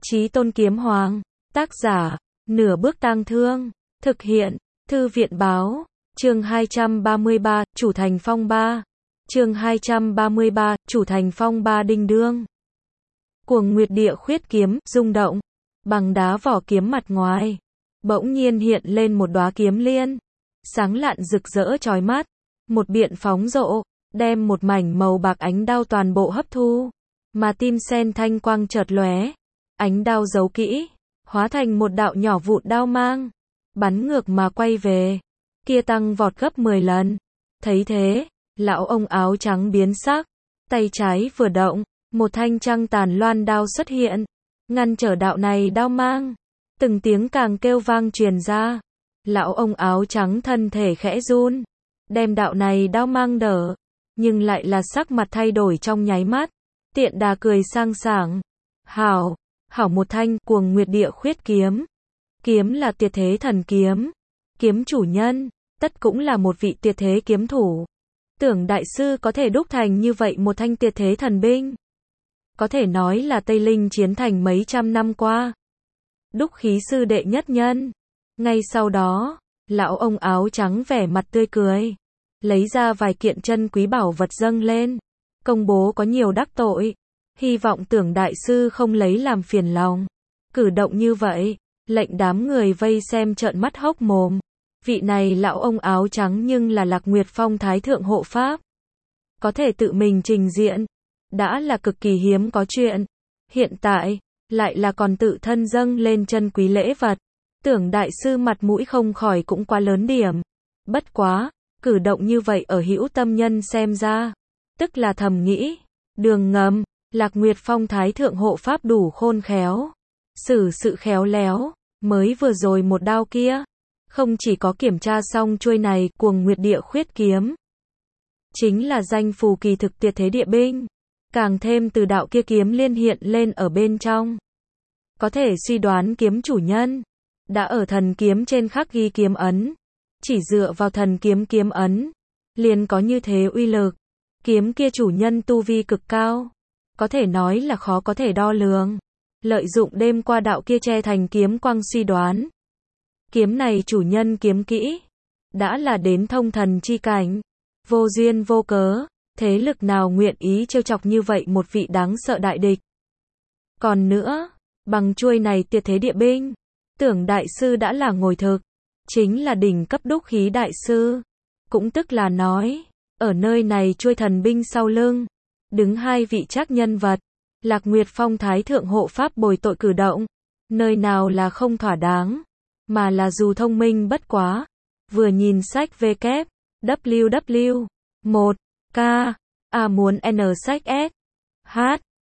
Chí Tôn Kiếm Hoàng. Tác giả, Nửa Bước Tang Thương. Thực hiện, Thư viện Báo. Chương 233, Chủ Thành Phong Ba. Chương 233, Chủ Thành Phong Ba đinh đương. Cuồng Nguyệt Địa Khuyết kiếm, rung động. Bằng đá vỏ kiếm mặt ngoài. Bỗng nhiên hiện lên một đóa kiếm liên. Sáng lạn rực rỡ chói mắt. Một biện phóng rộ, đem một mảnh màu bạc ánh đao toàn bộ hấp thu. Mà tim sen thanh quang chợt lóe. Ánh đao giấu kỹ, hóa thành một đạo nhỏ vụn đao mang. Bắn ngược mà quay về. Kia tăng vọt gấp 10 lần. Thấy thế, lão ông áo trắng biến sắc. Tay trái vừa động, một thanh trăng tàn loan đao xuất hiện. Ngăn trở đạo này đao mang. Từng tiếng càng kêu vang truyền ra. Lão ông áo trắng thân thể khẽ run. Đem đạo này đao mang đỡ. Nhưng lại là sắc mặt thay đổi trong nháy mắt. Tiện đà cười sang sảng. Hảo một thanh Cuồng Nguyệt Địa Khuyết kiếm. Kiếm là tuyệt thế thần kiếm. Kiếm chủ nhân, tất cũng là một vị tuyệt thế kiếm thủ. Tưởng đại sư có thể đúc thành như vậy một thanh tuyệt thế thần binh. Có thể nói là Tây Linh chiến thành mấy trăm năm qua. Đúc khí sư đệ nhất nhân. Ngay sau đó, lão ông áo trắng vẻ mặt tươi cười. Lấy ra vài kiện chân quý bảo vật dâng lên. Công bố có nhiều đắc tội. Hy vọng Tưởng đại sư không lấy làm phiền lòng. Cử động như vậy, lệnh đám người vây xem trợn mắt hốc mồm. Vị này lão ông áo trắng nhưng là Lạc Nguyệt Phong Thái Thượng hộ pháp. Có thể tự mình trình diện, đã là cực kỳ hiếm có chuyện. Hiện tại, lại là còn tự thân dâng lên chân quý lễ vật. Tưởng đại sư mặt mũi không khỏi cũng quá lớn điểm. Bất quá, cử động như vậy ở hữu tâm nhân xem ra, tức là thầm nghĩ, đường ngầm, Lạc Nguyệt Phong Thái Thượng hộ pháp đủ khôn khéo. Xử sự khéo léo, mới vừa rồi một đao kia, không chỉ có kiểm tra xong chuôi này Cuồng Nguyệt Địa Khuyết kiếm, chính là danh phù kỳ thực tuyệt thế địa binh, càng thêm từ đạo kia kiếm liên hiện lên ở bên trong. Có thể suy đoán kiếm chủ nhân đã ở thần kiếm trên khắc ghi kiếm ấn. Chỉ dựa vào thần kiếm kiếm ấn, liền có như thế uy lực. Kiếm kia chủ nhân tu vi cực cao, có thể nói là khó có thể đo lường. Lợi dụng đêm qua đạo kia che thành kiếm quang suy đoán. Kiếm này chủ nhân kiếm kỹ, đã là đến thông thần chi cảnh. Vô duyên vô cớ, thế lực nào nguyện ý trêu chọc như vậy một vị đáng sợ đại địch. Còn nữa, bằng chuôi này tuyệt thế địa binh, Tưởng đại sư đã là ngồi thực. Chính là đỉnh cấp đúc khí đại sư. Cũng tức là nói, ở nơi này chuôi thần binh sau lưng, đứng hai vị trác nhân vật. Lạc Nguyệt Phong Thái Thượng hộ pháp bồi tội cử động. Nơi nào là không thỏa đáng, mà là dù thông minh bất quá. Vừa nhìn sách WW, WW, 1, K, A muốn N sách S, H,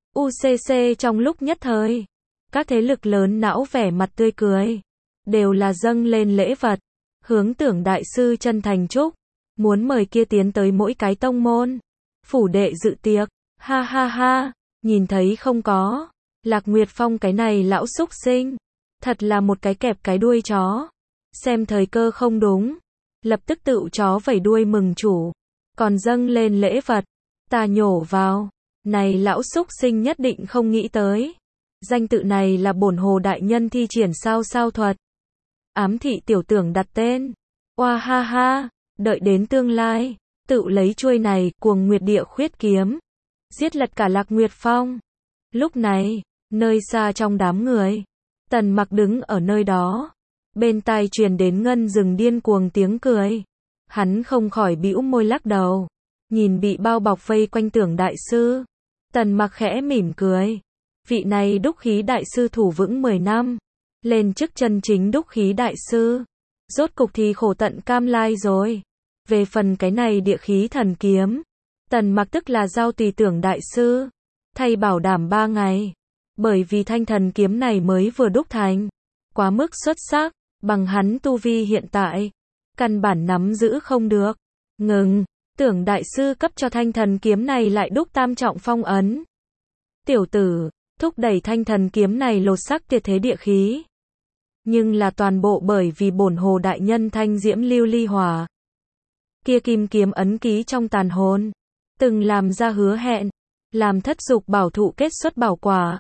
UCC trong lúc nhất thời. Các thế lực lớn não vẻ mặt tươi cười. Đều là dâng lên lễ vật. Hướng Tưởng đại sư chân thành chúc. Muốn mời kia tiến tới mỗi cái tông môn. Phủ đệ dự tiệc. Ha ha ha. Nhìn thấy không có. Lạc Nguyệt Phong cái này lão xúc sinh. Thật là một cái kẹp cái đuôi chó. Xem thời cơ không đúng. Lập tức tự chó vẩy đuôi mừng chủ. Còn dâng lên lễ vật. Ta nhổ vào. Này lão xúc sinh nhất định không nghĩ tới. Danh tự này là bổn hồ đại nhân thi triển sao thuật. Ám thị tiểu tưởng đặt tên. Oa ha ha. Đợi đến tương lai. Tự lấy chuôi này Cuồng Nguyệt Địa Khuyết kiếm. Giết lật cả Lạc Nguyệt Phong. Lúc này, nơi xa trong đám người, Tần Mặc đứng ở nơi đó. Bên tai truyền đến ngân rừng điên cuồng tiếng cười. Hắn không khỏi bĩu môi lắc đầu. Nhìn bị bao bọc vây quanh Tưởng đại sư. Tần Mặc khẽ mỉm cười. Vị này đúc khí đại sư thủ vững 10 năm. Lên chức chân chính đúc khí đại sư. Rốt cục thì khổ tận cam lai rồi. Về phần cái này địa khí thần kiếm, Tần Mặc tức là giao tùy Tưởng đại sư. Thay bảo đảm 3 ngày. Bởi vì thanh thần kiếm này mới vừa đúc thành. Quá mức xuất sắc. Bằng hắn tu vi hiện tại. Căn bản nắm giữ không được. Ngừng. Tưởng đại sư cấp cho thanh thần kiếm này lại đúc tam trọng phong ấn. Tiểu tử, thúc đẩy thanh thần kiếm này lột xác tuyệt thế địa khí. Nhưng là toàn bộ bởi vì bổn hồ đại nhân thanh diễm lưu ly hỏa. Kia kim kiếm ấn ký trong tàn hồn. Từng làm ra hứa hẹn. Làm thất dục bảo thụ kết xuất bảo quả.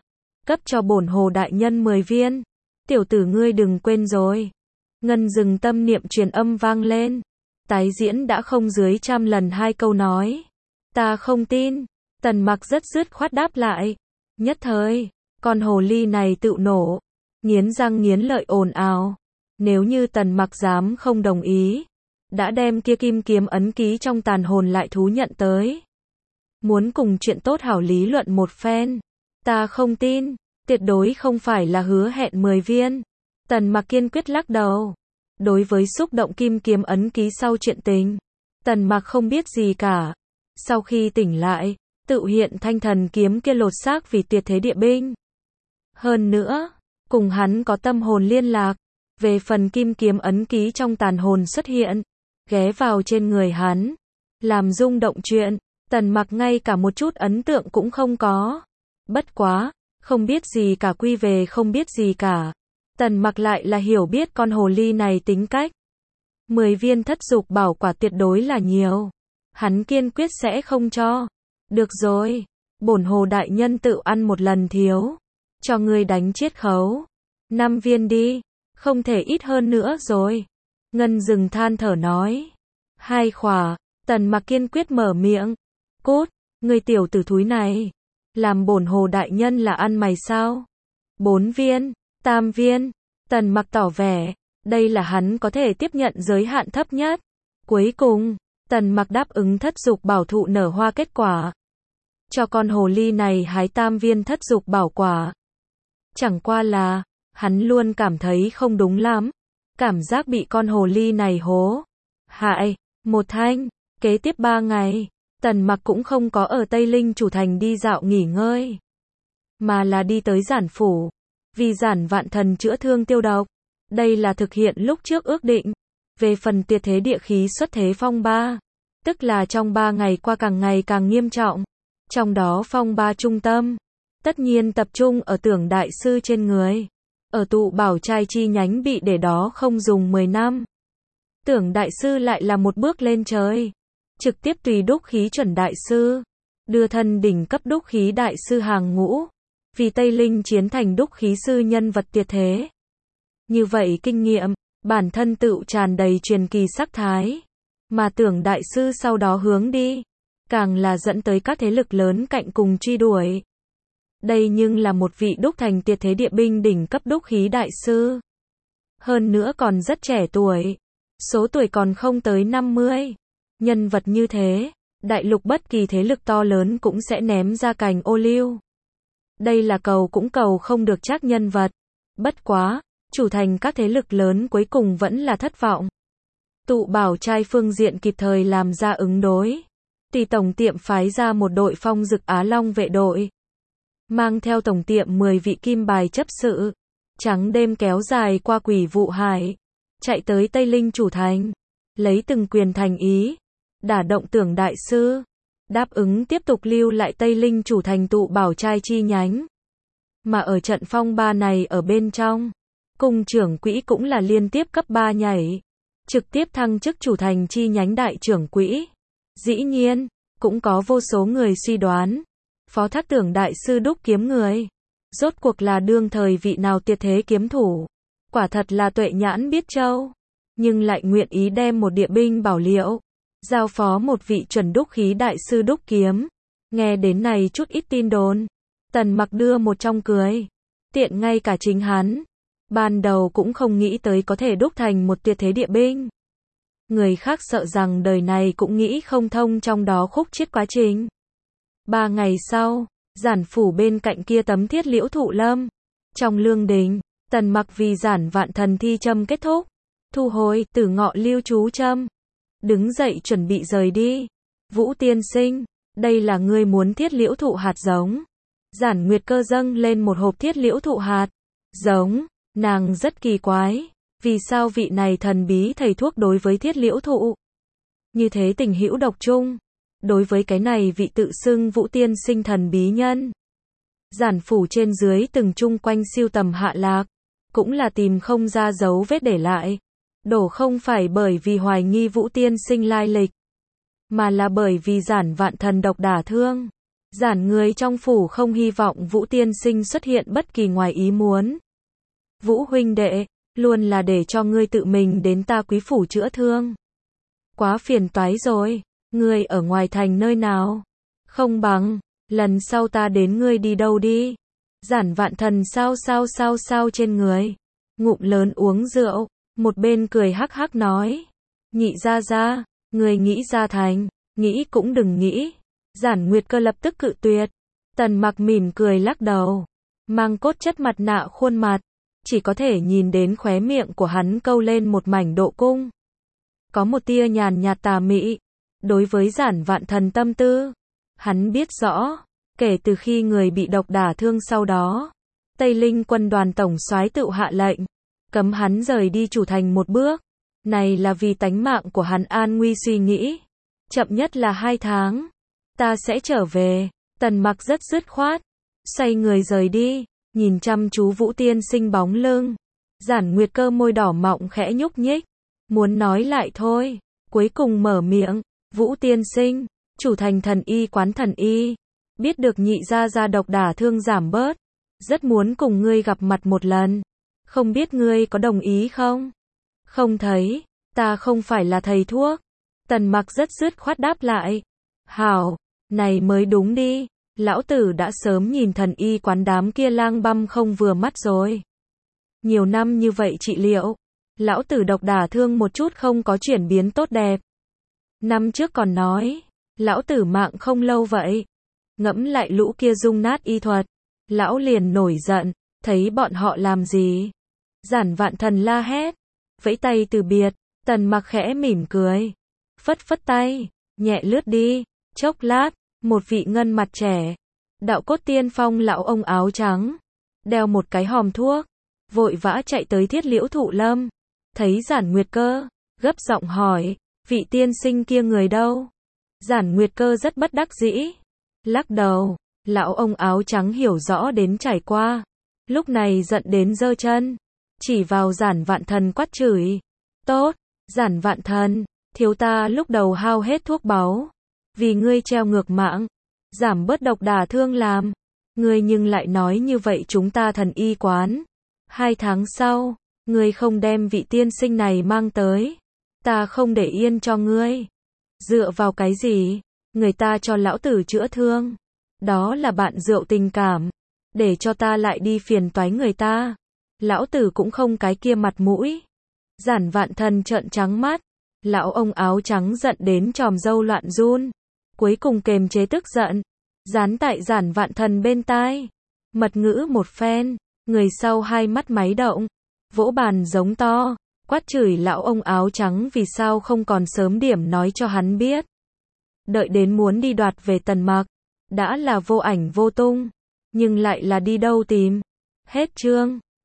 cấp cho bổn hồ đại nhân 10 viên. Tiểu tử ngươi đừng quên rồi. Ngân dừng tâm niệm truyền âm vang lên. Tái diễn đã không dưới 100 lần 2 câu nói. Ta không tin. Tần Mặc rất dứt khoát đáp lại. Nhất thời, con hồ ly này tự nổ. Nghiến răng nghiến lợi ồn ào. Nếu như Tần Mặc dám không đồng ý, đã đem kia kim kiếm ấn ký trong tàn hồn lại thú nhận tới. Muốn cùng chuyện tốt hảo lý luận một phen. Ta không tin, tuyệt đối không phải là hứa hẹn 10 viên. Tần Mặc kiên quyết lắc đầu. Đối với xúc động kim kiếm ấn ký sau chuyện tình, Tần Mặc không biết gì cả. Sau khi tỉnh lại, tự hiện thanh thần kiếm kia lột xác vì tuyệt thế địa binh. Hơn nữa, cùng hắn có tâm hồn liên lạc. Về phần kim kiếm ấn ký trong tàn hồn xuất hiện, ghé vào trên người hắn, làm rung động chuyện, Tần Mặc ngay cả một chút ấn tượng cũng không có. Bất quá, không biết gì cả quy về không biết gì cả. Tần Mặc lại là hiểu biết con hồ ly này tính cách. 10 viên thất dục bảo quả tuyệt đối là nhiều. Hắn kiên quyết sẽ không cho. Được rồi, bổn hồ đại nhân tự ăn một lần thiếu. Cho ngươi đánh chiết khấu. 5 viên đi. Không thể ít hơn nữa rồi. Ngân dừng than thở nói. 2 khỏa. Tần Mặc kiên quyết mở miệng. Cút, ngươi tiểu tử thúi này. Làm bổn hồ đại nhân là ăn mày sao? 4 viên. 3 viên. Tần Mặc tỏ vẻ. Đây là hắn có thể tiếp nhận giới hạn thấp nhất. Cuối cùng, Tần Mặc đáp ứng thất dục bảo thụ nở hoa kết quả. Cho con hồ ly này hái 3 viên thất dục bảo quả. Chẳng qua là, hắn luôn cảm thấy không đúng lắm. Cảm giác bị con hồ ly này hố hại. Một thanh. Kế tiếp 3 ngày, Tần Mặc cũng không có ở Tây Linh chủ thành đi dạo nghỉ ngơi, mà là đi tới Giản phủ. Vì Giản Vạn Thần chữa thương tiêu độc. Đây là thực hiện lúc trước ước định. Về phần tuyệt thế địa khí xuất thế phong ba, tức là trong 3 ngày qua càng ngày càng nghiêm trọng. Trong đó phong ba trung tâm, tất nhiên tập trung ở Tưởng đại sư trên người. Ở tụ bảo trai chi nhánh bị để đó không dùng 10 năm. Tưởng đại sư lại là một bước lên trời. Trực tiếp tùy đúc khí chuẩn đại sư. Đưa thân đỉnh cấp đúc khí đại sư hàng ngũ. Vì Tây Linh chiến thành đúc khí sư nhân vật tuyệt thế. Như vậy kinh nghiệm, bản thân tự tràn đầy truyền kỳ sắc thái. Mà Tưởng đại sư sau đó hướng đi, càng là dẫn tới các thế lực lớn cạnh cùng truy đuổi. Đây nhưng là một vị đúc thành tuyệt thế địa binh đỉnh cấp đúc khí đại sư. Hơn nữa còn rất trẻ tuổi. Số tuổi còn không tới 50. Nhân vật như thế, đại lục bất kỳ thế lực to lớn cũng sẽ ném ra cành ô liu. Đây là cầu cũng cầu không được chắc nhân vật. Bất quá, chủ thành các thế lực lớn cuối cùng vẫn là thất vọng. Tụ bảo trai phương diện kịp thời làm ra ứng đối. Tỷ tổng tiệm phái ra một đội phong dực Á Long vệ đội. Mang theo tổng tiệm 10 vị kim bài chấp sự. Trắng đêm kéo dài qua Quỷ Vụ Hải. Chạy tới Tây Linh chủ thành. Lấy từng quyền thành ý. Đả động Tưởng đại sư. Đáp ứng tiếp tục lưu lại Tây Linh chủ thành tụ bảo trai chi nhánh. Mà ở trận phong ba này ở bên trong, cung trưởng quỹ cũng là liên tiếp cấp 3 nhảy. Trực tiếp thăng chức chủ thành chi nhánh đại trưởng quỹ. Dĩ nhiên, cũng có vô số người suy đoán. Phó thác Tưởng đại sư đúc kiếm người. Rốt cuộc là đương thời vị nào tuyệt thế kiếm thủ. Quả thật là tuệ nhãn biết châu. Nhưng lại nguyện ý đem một địa binh bảo liệu. Giao phó một vị chuẩn đúc khí đại sư đúc kiếm. Nghe đến này chút ít tin đồn. Tần Mặc đưa một trong cười. Tiện ngay cả chính hắn. Ban đầu cũng không nghĩ tới có thể đúc thành một tuyệt thế địa binh. Người khác sợ rằng đời này cũng nghĩ không thông trong đó khúc chiết quá trình. 3 ngày sau, Giản phủ bên cạnh kia tấm thiết liễu thụ lâm. Trong lương đình, Tần Mặc vì Giản Vạn Thần thi châm kết thúc. Thu hồi Tử Ngọ lưu chú châm. Đứng dậy chuẩn bị rời đi. Vũ tiên sinh, đây là ngươi muốn thiết liễu thụ hạt giống. Giản Nguyệt Cơ dâng lên một hộp thiết liễu thụ hạt giống. Nàng rất kỳ quái. Vì sao vị này thần bí thầy thuốc đối với thiết liễu thụ như thế tình hữu độc chung. Đối với cái này vị tự xưng Vũ tiên sinh thần bí nhân. Giản phủ trên dưới từng chung quanh siêu tầm hạ lạc. Cũng là tìm không ra dấu vết để lại. Đổ không phải bởi vì hoài nghi Vũ tiên sinh lai lịch. Mà là bởi vì Giản Vạn Thần độc đả thương. Giản người trong phủ không hy vọng Vũ tiên sinh xuất hiện bất kỳ ngoài ý muốn. Vũ huynh đệ, luôn là để cho ngươi tự mình đến ta quý phủ chữa thương. Quá phiền toái rồi, ngươi ở ngoài thành nơi nào? Không bằng, lần sau ta đến ngươi đi đâu đi. Giản Vạn Thần sao trên người. Ngụm lớn uống rượu, một bên cười hắc hắc nói. Nhị gia, ngươi nghĩ ra thành, nghĩ cũng đừng nghĩ. Giản Nguyệt Cơ lập tức cự tuyệt. Tần Mặc mỉm cười lắc đầu. Mang cốt chất mặt nạ khuôn mặt. Chỉ có thể nhìn đến khóe miệng của hắn câu lên một mảnh độ cung. Có một tia nhàn nhạt tà mị. Đối với Giản Vạn Thần tâm tư, hắn biết rõ. Kể từ khi người bị độc đả thương sau đó, Tây Linh quân đoàn tổng soái tự hạ lệnh, cấm hắn rời đi chủ thành một bước. Này là vì tánh mạng của hắn an nguy suy nghĩ. Chậm nhất là 2 tháng. Ta sẽ trở về. Tần Mặc rất dứt khoát. Xoay người rời đi. Nhìn chăm chú Vũ tiên sinh bóng lưng. Giản Nguyệt Cơ môi đỏ mọng khẽ nhúc nhích. Muốn nói lại thôi. Cuối cùng mở miệng. Vũ tiên sinh, chủ thành thần y quán thần y. Biết được nhị gia độc đả thương giảm bớt. Rất muốn cùng ngươi gặp mặt một lần. Không biết ngươi có đồng ý không? Không thấy. Ta không phải là thầy thuốc. Tần Mặc rất dứt khoát đáp lại. Hảo, này mới đúng đi. Lão tử đã sớm nhìn thần y quán đám kia lang băm không vừa mắt rồi. Nhiều năm như vậy trị liệu. Lão tử độc đả thương một chút không có chuyển biến tốt đẹp. Năm trước còn nói. Lão tử mạng không lâu vậy. Ngẫm lại lũ kia dung nát y thuật. Lão liền nổi giận. Thấy bọn họ làm gì? Giản Vạn Thần la hét. Vẫy tay từ biệt. Tần Mặc khẽ mỉm cười. Phất phất tay. Nhẹ lướt đi. Chốc lát. Một vị ngân mặt trẻ. Đạo cốt tiên phong lão ông áo trắng. Đeo một cái hòm thuốc. Vội vã chạy tới Thiết Liễu Thụ Lâm. Thấy Giản Nguyệt Cơ. Gấp giọng hỏi. Vị tiên sinh kia người đâu? Giản Nguyệt Cơ rất bất đắc dĩ. Lắc đầu. Lão ông áo trắng hiểu rõ đến trải qua. Lúc này giận đến giơ chân. Chỉ vào Giản Vạn Thần quát chửi. Tốt. Giản Vạn Thần. Thiếu ta lúc đầu hao hết thuốc báu. Vì ngươi treo ngược mạng. Giảm bớt độc đả thương làm. Ngươi nhưng lại nói như vậy chúng ta thần y quán. 2 tháng sau. Ngươi không đem vị tiên sinh này mang tới. Ta không để yên cho ngươi. Dựa vào cái gì? Người ta cho lão tử chữa thương. Đó là bạn rượu tình cảm. Để cho ta lại đi phiền toái người ta. Lão tử cũng không cái kia mặt mũi. Giản Vạn Thần trợn trắng mắt. Lão ông áo trắng giận đến tròm râu loạn run. Cuối cùng kềm chế tức giận. Dán tại Giản Vạn Thần bên tai. Mật ngữ một phen. Người sau hai mắt máy động. Vỗ bàn giống to. Quát chửi lão ông áo trắng vì sao không còn sớm điểm nói cho hắn biết. Đợi đến muốn đi đoạt về Tần Mặc. Đã là vô ảnh vô tung. Nhưng lại là đi đâu tìm. Hết chương.